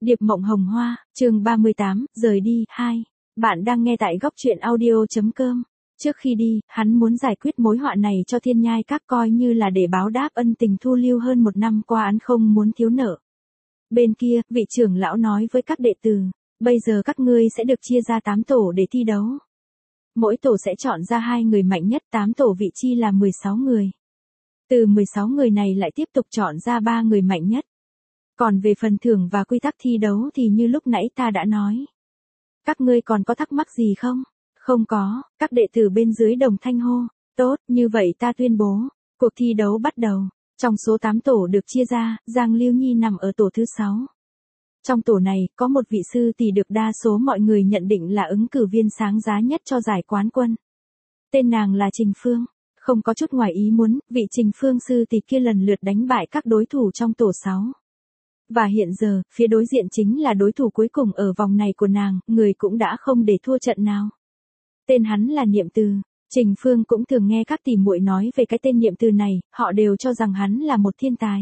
Điệp Mộng Hồng Hoa, chương 38, rời đi, 2. Bạn đang nghe tại góc truyện audio.com. Trước khi đi, hắn muốn giải quyết mối họa này cho Thiên Nhai Các, coi như là để báo đáp ân tình thu lưu hơn 1 năm qua hắn không muốn thiếu nợ. Bên kia, vị trưởng lão nói với các đệ tử, bây giờ các ngươi sẽ được chia ra 8 tổ để thi đấu. Mỗi tổ sẽ chọn ra 2 người mạnh nhất, 8 tổ vị chi là 16 người. Từ 16 người này lại tiếp tục chọn ra 3 người mạnh nhất. Còn về phần thưởng và quy tắc thi đấu thì như lúc nãy ta đã nói. Các ngươi còn có thắc mắc gì không? Không có, các đệ tử bên dưới đồng thanh hô. Tốt, như vậy ta tuyên bố, cuộc thi đấu bắt đầu. Trong số 8 tổ được chia ra, Giang Lưu Nhi nằm ở tổ thứ 6. Trong tổ này, có một vị sư tỷ được đa số mọi người nhận định là ứng cử viên sáng giá nhất cho giải quán quân. Tên nàng là Trình Phương. Không có chút ngoài ý muốn, vị Trình Phương sư tỷ kia lần lượt đánh bại các đối thủ trong tổ 6. Và hiện giờ, phía đối diện chính là đối thủ cuối cùng ở vòng này của nàng, người cũng đã không để thua trận nào. Tên hắn là Niệm Từ. Trình Phương cũng thường nghe các tỷ muội nói về cái tên Niệm Từ này, họ đều cho rằng hắn là một thiên tài.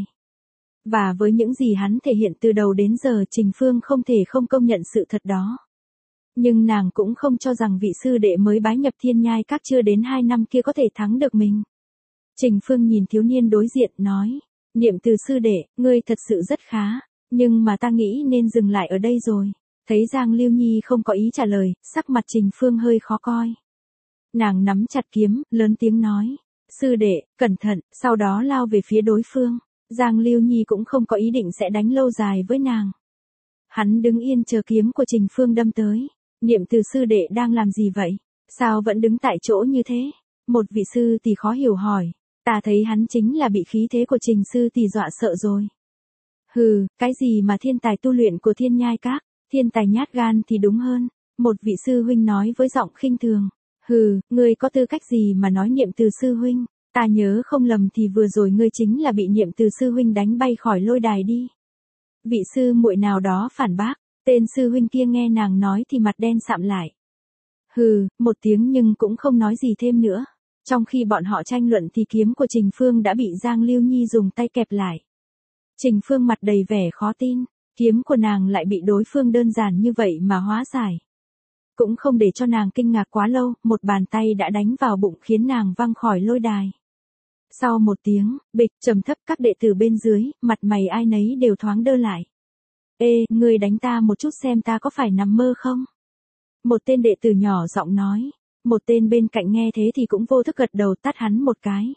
Và với những gì hắn thể hiện từ đầu đến giờ, Trình Phương không thể không công nhận sự thật đó. Nhưng nàng cũng không cho rằng vị sư đệ mới bái nhập Thiên Nhai Các chưa đến 2 năm kia có thể thắng được mình. Trình Phương nhìn thiếu niên đối diện, nói, Niệm Từ sư đệ, ngươi thật sự rất khá, nhưng mà ta nghĩ nên dừng lại ở đây rồi. Thấy Giang Lưu Nhi không có ý trả lời, sắc mặt Trình Phương hơi khó coi. Nàng nắm chặt kiếm, lớn tiếng nói, sư đệ, cẩn thận, sau đó lao về phía đối phương. Giang Lưu Nhi cũng không có ý định sẽ đánh lâu dài với nàng. Hắn đứng yên chờ kiếm của Trình Phương đâm tới. Niệm Từ sư đệ đang làm gì vậy? Sao vẫn đứng tại chỗ như thế? Một vị sư tỷ khó hiểu hỏi. Ta thấy hắn chính là bị khí thế của Trình sư tỷ dọa sợ rồi. Hừ, cái gì mà thiên tài tu luyện của Thiên Nhai Các, thiên tài nhát gan thì đúng hơn. Một vị sư huynh nói với giọng khinh thường. Hừ, ngươi có tư cách gì mà nói Niệm Từ sư huynh? Ta nhớ không lầm thì vừa rồi ngươi chính là bị Niệm Từ sư huynh đánh bay khỏi lôi đài đi. Vị sư muội nào đó phản bác. Tên sư huynh kia nghe nàng nói thì mặt đen sạm lại. Hừ, một tiếng nhưng cũng không nói gì thêm nữa. Trong khi bọn họ tranh luận thì kiếm của Trình Phương đã bị Giang Lưu Nhi dùng tay kẹp lại. Trình Phương mặt đầy vẻ khó tin, kiếm của nàng lại bị đối phương đơn giản như vậy mà hóa giải. Cũng không để cho nàng kinh ngạc quá lâu, một bàn tay đã đánh vào bụng khiến nàng văng khỏi lôi đài. Sau một tiếng, bịch trầm thấp, các đệ tử bên dưới, mặt mày ai nấy đều thoáng đơ lại. Ê, ngươi đánh ta một chút xem ta có phải nằm mơ không? Một tên đệ tử nhỏ giọng nói. Một tên bên cạnh nghe thế thì cũng vô thức gật đầu, tát hắn một cái.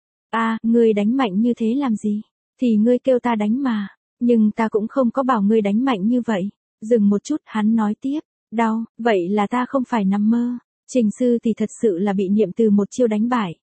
Ngươi đánh mạnh như thế làm gì? Thì ngươi kêu ta đánh mà. Nhưng ta cũng không có bảo ngươi đánh mạnh như vậy. Dừng một chút, hắn nói tiếp. Đau, vậy là ta không phải nằm mơ. Trình sư thì thật sự là bị Niệm Từ một chiêu đánh bại.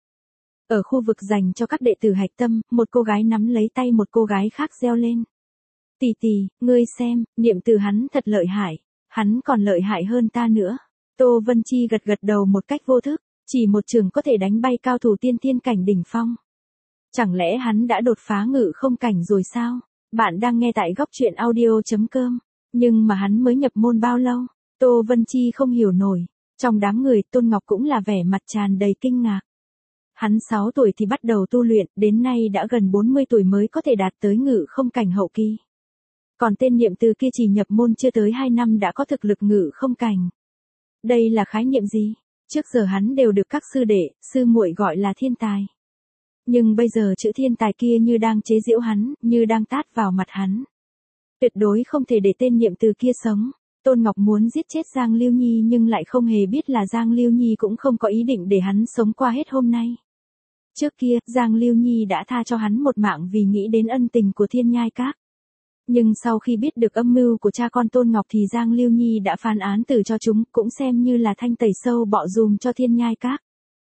Ở khu vực dành cho các đệ tử hạch tâm, một cô gái nắm lấy tay một cô gái khác reo lên. Tỷ tỷ, ngươi xem, Niệm Từ hắn thật lợi hại. Hắn còn lợi hại hơn ta nữa. Tô Vân Chi gật gật đầu một cách vô thức, chỉ một trường có thể đánh bay cao thủ tiên thiên cảnh đỉnh phong. Chẳng lẽ hắn đã đột phá ngự không cảnh rồi sao? Bạn đang nghe tại góc truyện audio.com. Nhưng mà hắn mới nhập môn bao lâu? Tô Vân Chi không hiểu nổi. Trong đám người, Tôn Ngọc cũng là vẻ mặt tràn đầy kinh ngạc. Hắn 6 tuổi thì bắt đầu tu luyện, đến nay đã gần 40 tuổi mới có thể đạt tới ngự không cảnh hậu kỳ. Còn tên Niệm Từ kia chỉ nhập môn chưa tới 2 năm đã có thực lực ngự không cảnh. Đây là khái niệm gì? Trước giờ hắn đều được các sư đệ, sư muội gọi là thiên tài. Nhưng bây giờ chữ thiên tài kia như đang chế giễu hắn, như đang tát vào mặt hắn. Tuyệt đối không thể để tên Niệm Từ kia sống. Tôn Ngọc muốn giết chết Giang Lưu Nhi nhưng lại không hề biết là Giang Lưu Nhi cũng không có ý định để hắn sống qua hết hôm nay. Trước kia, Giang Lưu Nhi đã tha cho hắn một mạng vì nghĩ đến ân tình của Thiên Nhai Các. Nhưng sau khi biết được âm mưu của cha con Tôn Ngọc thì Giang Lưu Nhi đã phán án tử cho chúng, cũng xem như là thanh tẩy sâu bọ dùm cho Thiên Nhai Các.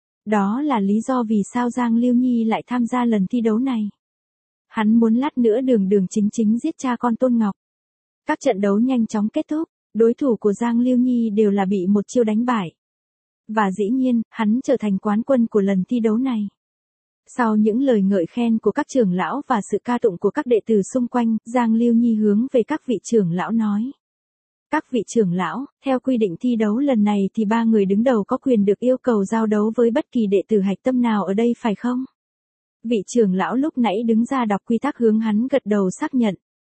Đó là lý do vì sao Giang Lưu Nhi lại tham gia lần thi đấu này. Hắn muốn lát nữa đường đường chính chính giết cha con Tôn Ngọc. Các trận đấu nhanh chóng kết thúc, đối thủ của Giang Lưu Nhi đều là bị một chiêu đánh bại. Và dĩ nhiên, hắn trở thành quán quân của lần thi đấu này. Sau những lời ngợi khen của các trưởng lão và sự ca tụng của các đệ tử xung quanh, Giang Lưu Nhi hướng về các vị trưởng lão nói. Các vị trưởng lão, theo quy định thi đấu lần này thì 3 người đứng đầu có quyền được yêu cầu giao đấu với bất kỳ đệ tử hạch tâm nào ở đây phải không? Vị trưởng lão lúc nãy đứng ra đọc quy tắc hướng hắn gật đầu xác nhận.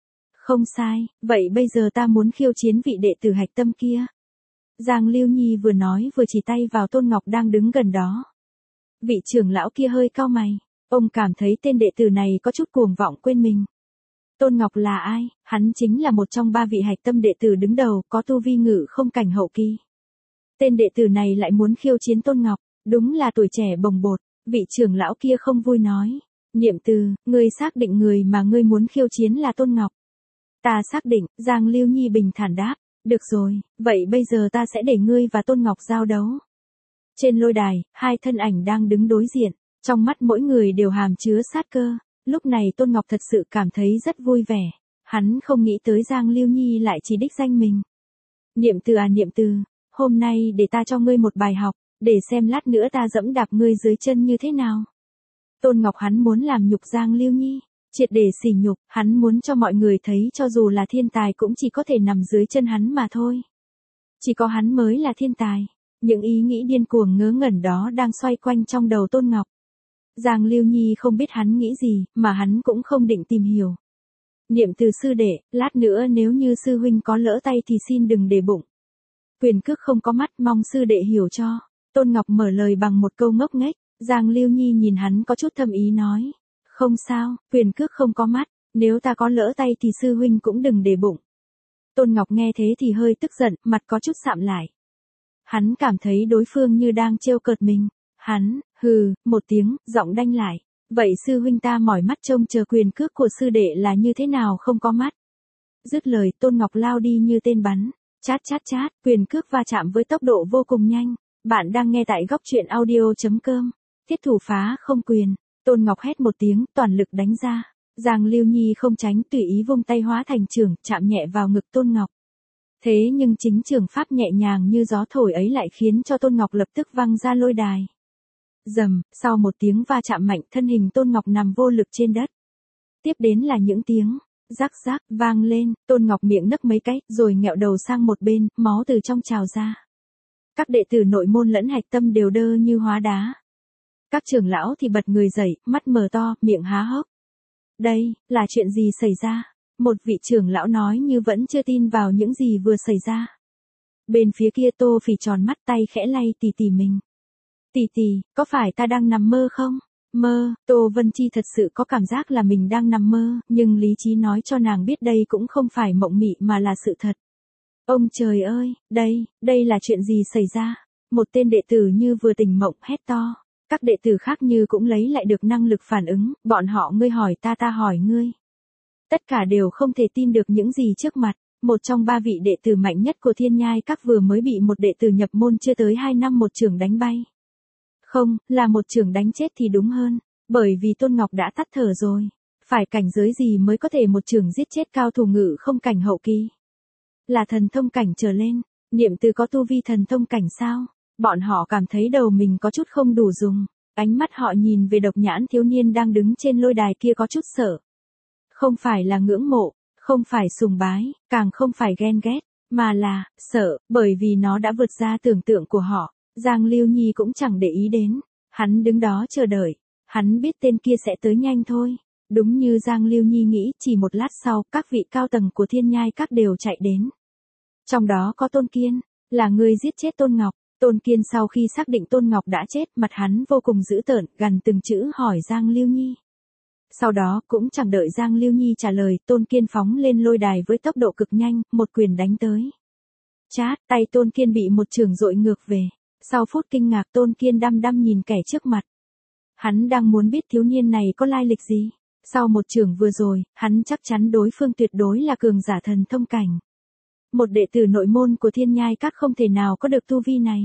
Không sai, vậy bây giờ ta muốn khiêu chiến vị đệ tử hạch tâm kia. Giang Lưu Nhi vừa nói vừa chỉ tay vào Tôn Ngọc đang đứng gần đó. Vị trưởng lão kia hơi cau mày, ông cảm thấy tên đệ tử này có chút cuồng vọng quên mình. Tôn Ngọc là ai? Hắn chính là một trong 3 vị hạch tâm đệ tử đứng đầu, có tu vi ngự không cảnh hậu kỳ. Tên đệ tử này lại muốn khiêu chiến Tôn Ngọc, đúng là tuổi trẻ bồng bột. Vị trưởng lão kia không vui nói, Niệm Từ, ngươi xác định người mà ngươi muốn khiêu chiến là Tôn Ngọc. Ta xác định, Giang Lưu Nhi bình thản đáp, được rồi, vậy bây giờ ta sẽ để ngươi và Tôn Ngọc giao đấu. Trên lôi đài, 2 thân ảnh đang đứng đối diện, trong mắt mỗi người đều hàm chứa sát cơ. Lúc này Tôn Ngọc thật sự cảm thấy rất vui vẻ, hắn không nghĩ tới Giang Lưu Nhi lại chỉ đích danh mình. Niệm Từ à Niệm Từ, hôm nay để ta cho ngươi một bài học, để xem lát nữa ta dẫm đạp ngươi dưới chân như thế nào. Tôn Ngọc hắn muốn làm nhục Giang Lưu Nhi, triệt để sỉ nhục, hắn muốn cho mọi người thấy cho dù là thiên tài cũng chỉ có thể nằm dưới chân hắn mà thôi. Chỉ có hắn mới là thiên tài. Những ý nghĩ điên cuồng ngớ ngẩn đó đang xoay quanh trong đầu Tôn Ngọc. Giang Lưu Nhi không biết hắn nghĩ gì, mà hắn cũng không định tìm hiểu. Niệm Từ sư đệ, lát nữa nếu như sư huynh có lỡ tay thì xin đừng để bụng. Quyền cước không có mắt, mong sư đệ hiểu cho. Tôn Ngọc mở lời bằng một câu ngốc nghếch. Giang Lưu Nhi nhìn hắn có chút thâm ý nói. Không sao, quyền cước không có mắt, nếu ta có lỡ tay thì sư huynh cũng đừng để bụng. Tôn Ngọc nghe thế thì hơi tức giận, mặt có chút sạm lại. Hắn cảm thấy đối phương như đang trêu cợt mình. Hắn, hừ, một tiếng, giọng đanh lại. Vậy sư huynh ta mỏi mắt trông chờ quyền cước của sư đệ là như thế nào không có mắt. Dứt lời, Tôn Ngọc lao đi như tên bắn. Chát chát chát, quyền cước va chạm với tốc độ vô cùng nhanh. Bạn đang nghe tại góc truyện audio.com. Thiết thủ phá không quyền. Tôn Ngọc hét một tiếng, toàn lực đánh ra. Giang Lưu Nhi không tránh, tùy ý vung tay hóa thành chưởng, chạm nhẹ vào ngực Tôn Ngọc. Thế nhưng chính trường pháp nhẹ nhàng như gió thổi ấy lại khiến cho Tôn Ngọc lập tức văng ra lôi đài. Rầm, sau một tiếng va chạm mạnh, thân hình Tôn Ngọc nằm vô lực trên đất. Tiếp đến là những tiếng rắc rắc vang lên, Tôn Ngọc miệng nấc mấy cái, rồi nghẹo đầu sang một bên, máu từ trong trào ra. Các đệ tử nội môn lẫn hạch tâm đều đơ như hóa đá. Các trưởng lão thì bật người dậy, mắt mở to, miệng há hốc. Đây, là chuyện gì xảy ra? Một vị trưởng lão nói như vẫn chưa tin vào những gì vừa xảy ra. Bên phía kia Tô Phỉ tròn mắt, tay khẽ lay tì tì mình. Tì tì, có phải ta đang nằm mơ không? Mơ, Tô Vân Chi thật sự có cảm giác là mình đang nằm mơ, nhưng lý trí nói cho nàng biết đây cũng không phải mộng mị mà là sự thật. Ông trời ơi, đây là chuyện gì xảy ra? Một tên đệ tử như vừa tỉnh mộng hét to. Các đệ tử khác như cũng lấy lại được năng lực phản ứng, bọn họ ngươi hỏi ta hỏi ngươi. Tất cả đều không thể tin được những gì trước mặt. Một trong 3 vị đệ tử mạnh nhất của Thiên Nhai Các vừa mới bị một đệ tử nhập môn chưa tới 2 năm một chưởng đánh bay. Không, là một chưởng đánh chết thì đúng hơn, bởi vì Tôn Ngọc đã tắt thở rồi. Phải cảnh giới gì mới có thể một chưởng giết chết cao thủ ngự không cảnh hậu kỳ? Là thần thông cảnh trở lên. Niệm Từ có tu vi thần thông cảnh sao? Bọn họ cảm thấy đầu mình có chút không đủ dùng. Ánh mắt họ nhìn về Độc Nhãn thiếu niên đang đứng trên lôi đài kia có chút sợ. Không phải là ngưỡng mộ, không phải sùng bái, càng không phải ghen ghét, mà là sợ, bởi vì nó đã vượt ra tưởng tượng của họ. Giang Lưu Nhi cũng chẳng để ý đến. Hắn đứng đó chờ đợi. Hắn biết tên kia sẽ tới nhanh thôi. Đúng như Giang Lưu Nhi nghĩ, chỉ một lát sau, các vị cao tầng của Thiên Nhai Các đều chạy đến. Trong đó có Tôn Kiên, là người giết chết Tôn Ngọc. Tôn Kiên sau khi xác định Tôn Ngọc đã chết, mặt hắn vô cùng dữ tợn, gằn từng chữ hỏi Giang Lưu Nhi. Sau đó, cũng chẳng đợi Giang Lưu Nhi trả lời, Tôn Kiên phóng lên lôi đài với tốc độ cực nhanh, một quyền đánh tới. Chát, tay Tôn Kiên bị một chưởng dội ngược về. Sau phút kinh ngạc, Tôn Kiên đăm đăm nhìn kẻ trước mặt. Hắn đang muốn biết thiếu niên này có lai lịch gì. Sau một chưởng vừa rồi, hắn chắc chắn đối phương tuyệt đối là cường giả thần thông cảnh. Một đệ tử nội môn của Thiên Nhai Các không thể nào có được tu vi này.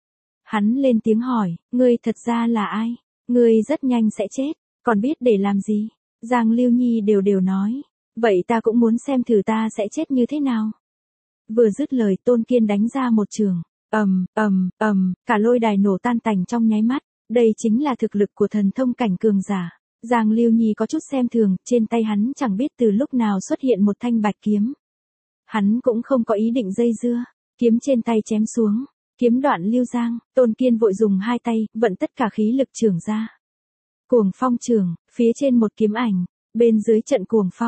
Hắn lên tiếng hỏi, ngươi thật ra là ai? Ngươi rất nhanh sẽ chết, còn biết để làm gì? Giang Lưu Nhi đều nói, vậy ta cũng muốn xem thử ta sẽ chết như thế nào. Vừa dứt lời, Tôn Kiên đánh ra một chưởng, cả lôi đài nổ tan tành trong nháy mắt. Đây chính là thực lực của thần thông cảnh cường giả. Giang Lưu Nhi có chút xem thường, trên tay hắn chẳng biết từ lúc nào xuất hiện một thanh bạch kiếm. Hắn cũng không có ý định dây dưa, kiếm trên tay chém xuống, kiếm đoạn lưu giang, Tôn Kiên vội dùng 2 tay, vận tất cả khí lực chưởng ra. Cuồng phong chưởng, phía trên một kiếm ảnh, bên dưới trận cuồng phong,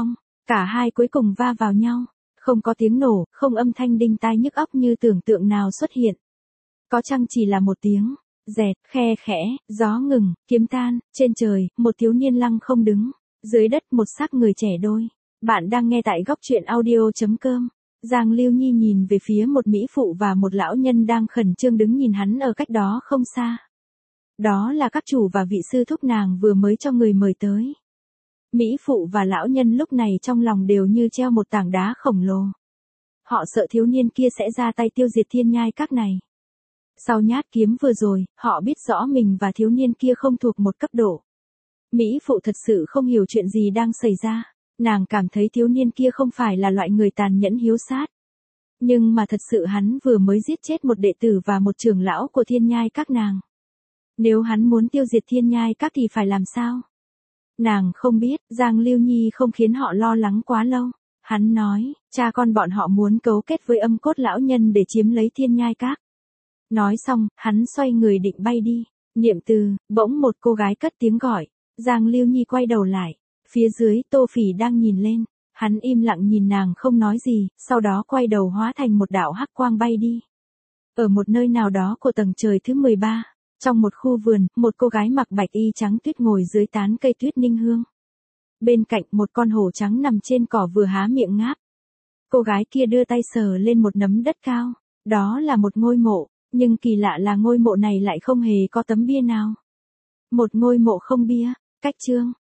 Cả hai cuối cùng va vào nhau. Không có tiếng nổ, không âm thanh đinh tai nhức óc như tưởng tượng nào xuất hiện. Có chăng chỉ là một tiếng, dẹt, khe khẽ, gió ngừng, kiếm tan, trên trời, một thiếu niên lăng không đứng. Dưới đất một xác người trẻ đôi. Bạn đang nghe tại góc truyện audio.com. Giang Lưu Nhi nhìn về phía một mỹ phụ và một lão nhân đang khẩn trương đứng nhìn hắn ở cách đó không xa. Đó là các chủ và vị sư thúc nàng vừa mới cho người mời tới. Mỹ phụ và lão nhân lúc này trong lòng đều như treo một tảng đá khổng lồ. Họ sợ thiếu niên kia sẽ ra tay tiêu diệt thiên nhai các này. Sau nhát kiếm vừa rồi, họ biết rõ mình và thiếu niên kia không thuộc một cấp độ. Mỹ phụ thật sự không hiểu chuyện gì đang xảy ra. Nàng cảm thấy thiếu niên kia không phải là loại người tàn nhẫn hiếu sát. Nhưng mà thật sự hắn vừa mới giết chết một đệ tử và một trưởng lão của thiên nhai các nàng. Nếu hắn muốn tiêu diệt thiên nhai các thì phải làm sao? Nàng không biết, Giang Lưu Nhi không khiến họ lo lắng quá lâu. Hắn nói, cha con bọn họ muốn cấu kết với âm cốt lão nhân để chiếm lấy thiên nhai các. Nói xong, hắn xoay người định bay đi. Niệm từ, bỗng một cô gái cất tiếng gọi. Giang Lưu Nhi quay đầu lại. Phía dưới, Tô Phỉ đang nhìn lên. Hắn im lặng nhìn nàng không nói gì, sau đó quay đầu hóa thành một đạo hắc quang bay đi. Ở một nơi nào đó của tầng trời thứ 13, trong một khu vườn, một cô gái mặc bạch y trắng tuyết ngồi dưới tán cây tuyết ninh hương. Bên cạnh một con hổ trắng nằm trên cỏ vừa há miệng ngáp. Cô gái kia đưa tay sờ lên một nấm đất cao. Đó là một ngôi mộ, nhưng kỳ lạ là ngôi mộ này lại không hề có tấm bia nào. Một ngôi mộ không bia, cách chương.